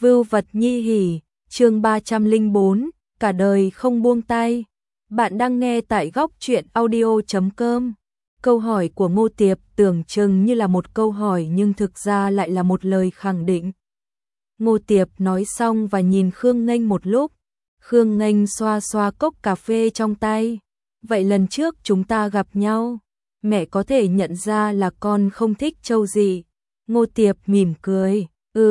Vưu vật nhi hỉ, chương 304, cả đời không buông tay. Bạn đang nghe tại góc truyện audio.com. Câu hỏi của Ngô Tiệp tưởng chừng như là một câu hỏi nhưng thực ra lại là một lời khẳng định. Ngô Tiệp nói xong và nhìn Khương Nghênh một lúc. Khương Nghênh xoa xoa cốc cà phê trong tay. Vậy lần trước chúng ta gặp nhau, mẹ có thể nhận ra là con không thích Châu Dị. Ngô Tiệp mỉm cười,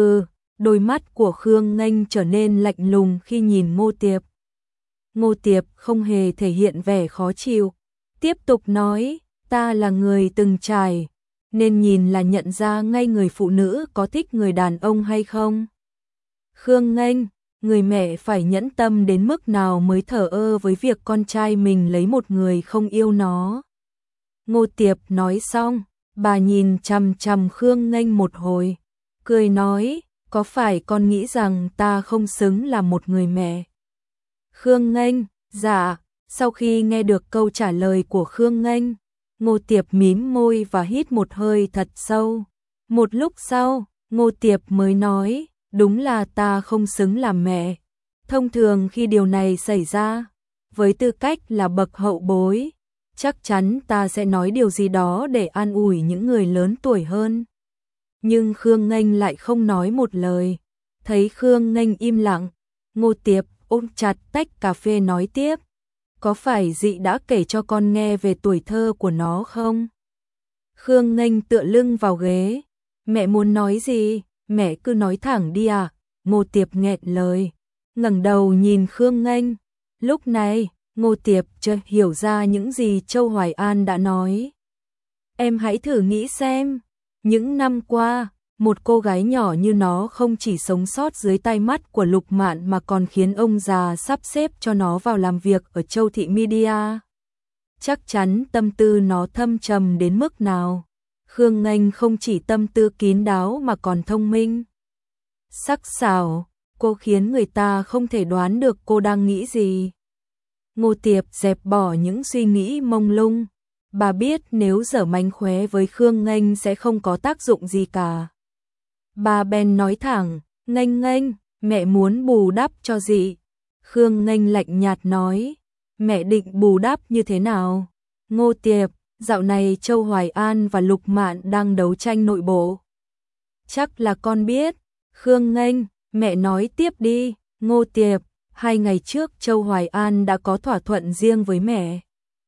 đôi mắt của Khương Nghênh trở nên lạnh lùng khi nhìn Ngô Tiệp. Ngô Tiệp không hề thể hiện vẻ khó chịu, tiếp tục nói, ta là người từng trải, nên nhìn là nhận ra ngay người phụ nữ có thích người đàn ông hay không. Khương Nghênh, người mẹ phải nhẫn tâm đến mức nào mới thờ ơ với việc con trai mình lấy một người không yêu nó. Ngô Tiệp nói xong, bà nhìn chằm chằm Khương Nghênh một hồi, cười nói, có phải con nghĩ rằng ta không xứng là một người mẹ? Khương Nghênh, dạ. Sau khi nghe được câu trả lời của Khương Nghênh, Ngô Tiệp mím môi và hít một hơi thật sâu. Một lúc sau, Ngô Tiệp mới nói, đúng là ta không xứng làm mẹ. Thông thường khi điều này xảy ra, với tư cách là bậc hậu bối, chắc chắn ta sẽ nói điều gì đó để an ủi những người lớn tuổi hơn. Nhưng Khương Nghênh lại không nói một lời. Thấy Khương Nghênh im lặng, Ngô Tiệp ôm chặt tách cà phê nói tiếp. Có phải Dị đã kể cho con nghe về tuổi thơ của nó không? Khương Nghênh tựa lưng vào ghế. Mẹ muốn nói gì? Mẹ cứ nói thẳng đi à? Ngô Tiệp nghẹn lời, ngẩng đầu nhìn Khương Nghênh. Lúc này, Ngô Tiệp chợt hiểu ra những gì Châu Hoài An đã nói. Em hãy thử nghĩ xem, những năm qua, một cô gái nhỏ như nó không chỉ sống sót dưới tai mắt của Lục Mạn mà còn khiến ông già sắp xếp cho nó vào làm việc ở Châu Thị Media. Chắc chắn tâm tư nó thâm trầm đến mức nào. Khương Nghênh không chỉ tâm tư kín đáo mà còn thông minh, sắc sảo, cô khiến người ta không thể đoán được cô đang nghĩ gì. Ngô Tiệp dẹp bỏ những suy nghĩ mông lung. Bà biết nếu giở mánh khóe với Khương Nghênh sẽ không có tác dụng gì cả. Bà bèn nói thẳng, Nghênh Nghênh, mẹ muốn bù đắp cho Dị. Khương Nghênh lạnh nhạt nói, mẹ định bù đắp như thế nào? Ngô Tiệp, dạo này Châu Hoài An và Lục Mạn đang đấu tranh nội bộ. Chắc là con biết. Khương Nghênh, mẹ nói tiếp đi. Ngô Tiệp, 2 ngày trước Châu Hoài An đã có thỏa thuận riêng với mẹ.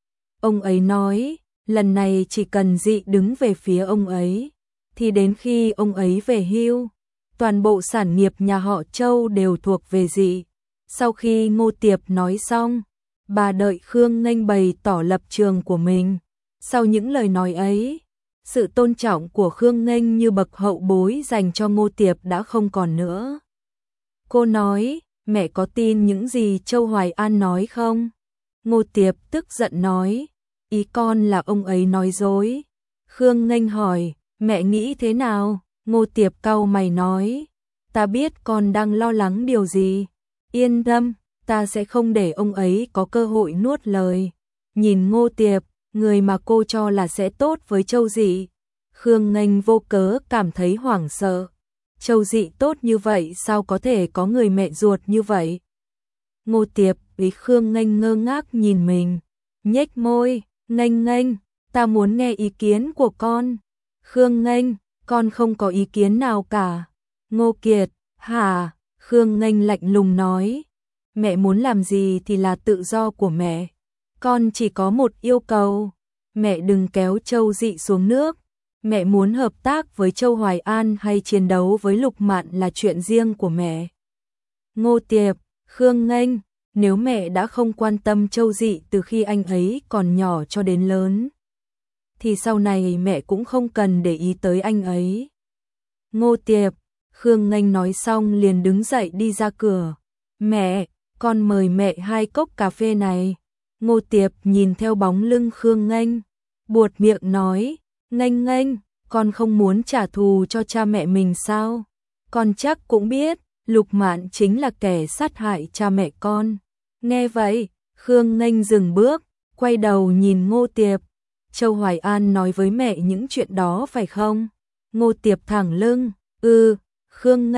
Ông ấy nói, lần này chỉ cần Dị đứng về phía ông ấy, thì đến khi ông ấy về hưu, toàn bộ sản nghiệp nhà họ Châu đều thuộc về Dị. Sau khi Ngô Tiệp nói xong, bà đợi Khương Nghênh bày tỏ lập trường của mình. Sau những lời nói ấy, sự tôn trọng của Khương Nghênh như bậc hậu bối dành cho Ngô Tiệp đã không còn nữa. Cô nói, mẹ có tin những gì Châu Hoài An nói không? Ngô Tiệp tức giận nói, ý con là ông ấy nói dối. Khương Nghênh hỏi, mẹ nghĩ thế nào? Ngô Tiệp cau mày nói, ta biết con đang lo lắng điều gì. Yên tâm, ta sẽ không để ông ấy có cơ hội nuốt lời. Nhìn Ngô Tiệp, người mà cô cho là sẽ tốt với Châu Dị. Khương Nghênh vô cớ cảm thấy hoảng sợ. Châu Dị tốt như vậy sao có thể có người mẹ ruột như vậy? Ngô Tiệp với Khương Nghênh ngơ ngác nhìn mình, nhếch môi, Nghênh Nghênh, ta muốn nghe ý kiến của con. Khương Nghênh, con không có ý kiến nào cả. Ngô Kiệt, hả? Khương Nghênh lạnh lùng nói, mẹ muốn làm gì thì là tự do của mẹ. Con chỉ có một yêu cầu, mẹ đừng kéo Châu Dị xuống nước. Mẹ muốn hợp tác với Châu Hoài An hay chiến đấu với Lục Mạn là chuyện riêng của mẹ. Ngô Tiệp, Khương Nghênh, nếu mẹ đã không quan tâm Châu Dị từ khi anh ấy còn nhỏ cho đến lớn, thì sau này mẹ cũng không cần để ý tới anh ấy. Ngô Tiệp, Khương Nghênh nói xong liền đứng dậy đi ra cửa. Mẹ, con mời mẹ 2 cốc cà phê này. Ngô Tiệp nhìn theo bóng lưng Khương Nghênh, buột miệng nói, Nghênh Nghênh, con không muốn trả thù cho cha mẹ mình sao? Con chắc cũng biết, Lục Mạn chính là kẻ sát hại cha mẹ con. Nghe vậy, Khương Nghênh dừng bước, quay đầu nhìn Ngô Tiệp. Châu Hoài An nói với mẹ những chuyện đó phải không? Ngô Tiệp thẳng lưng, Khương Nghênh,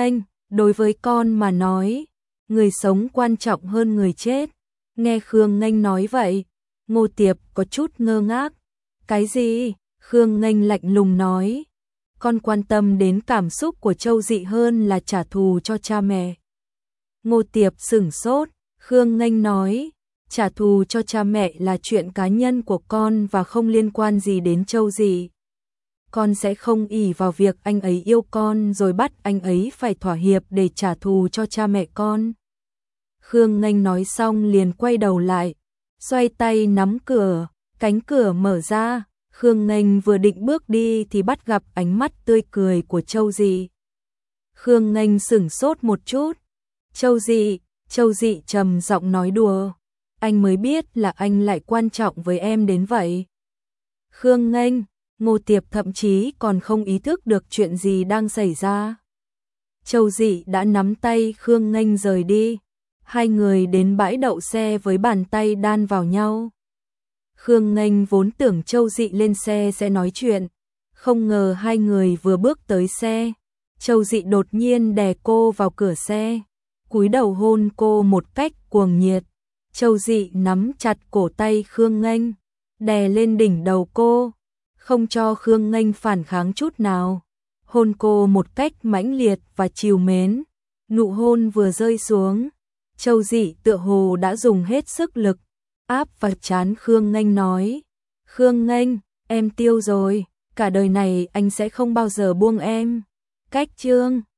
Đối với con mà nói, người sống quan trọng hơn người chết. Nghe Khương Nghênh nói vậy, Ngô Tiệp có chút ngơ ngác. Cái gì? Khương Nghênh lạnh lùng nói. Con quan tâm đến cảm xúc của Châu Dị hơn là trả thù cho cha mẹ. Ngô Tiệp sửng sốt, Khương Nghênh nói, trả thù cho cha mẹ là chuyện cá nhân của con và không liên quan gì đến Châu Dị. Con sẽ không ỷ vào việc anh ấy yêu con rồi bắt anh ấy phải thỏa hiệp để trả thù cho cha mẹ con. Khương Nghênh nói xong liền quay đầu lại, xoay tay nắm cửa, cánh cửa mở ra. Khương Nghênh vừa định bước đi thì bắt gặp ánh mắt tươi cười của Châu Dị. Khương Nghênh sửng sốt một chút. Châu Dị trầm giọng nói đùa. Anh mới biết là anh lại quan trọng với em đến vậy. Khương Nghênh, Ngô Tiệp thậm chí còn không ý thức được chuyện gì đang xảy ra. Châu Dị đã nắm tay Khương Nghênh rời đi. Hai người đến bãi đậu xe với bàn tay đan vào nhau. Khương Nghênh vốn tưởng Châu Dị lên xe sẽ nói chuyện, không ngờ hai người vừa bước tới xe, Châu Dị đột nhiên đè cô vào cửa xe, cúi đầu hôn cô một cách cuồng nhiệt. Châu Dị nắm chặt cổ tay Khương Nghênh, đè lên đỉnh đầu cô, không cho Khương Nghênh phản kháng chút nào, hôn cô một cách mãnh liệt và trìu mến. Nụ hôn vừa rơi xuống, Châu Dị tựa hồ đã dùng hết sức lực, áp vào trán Khương Nghênh nói, Khương Nghênh, em tiêu rồi, cả đời này anh sẽ không bao giờ buông em. Cách chương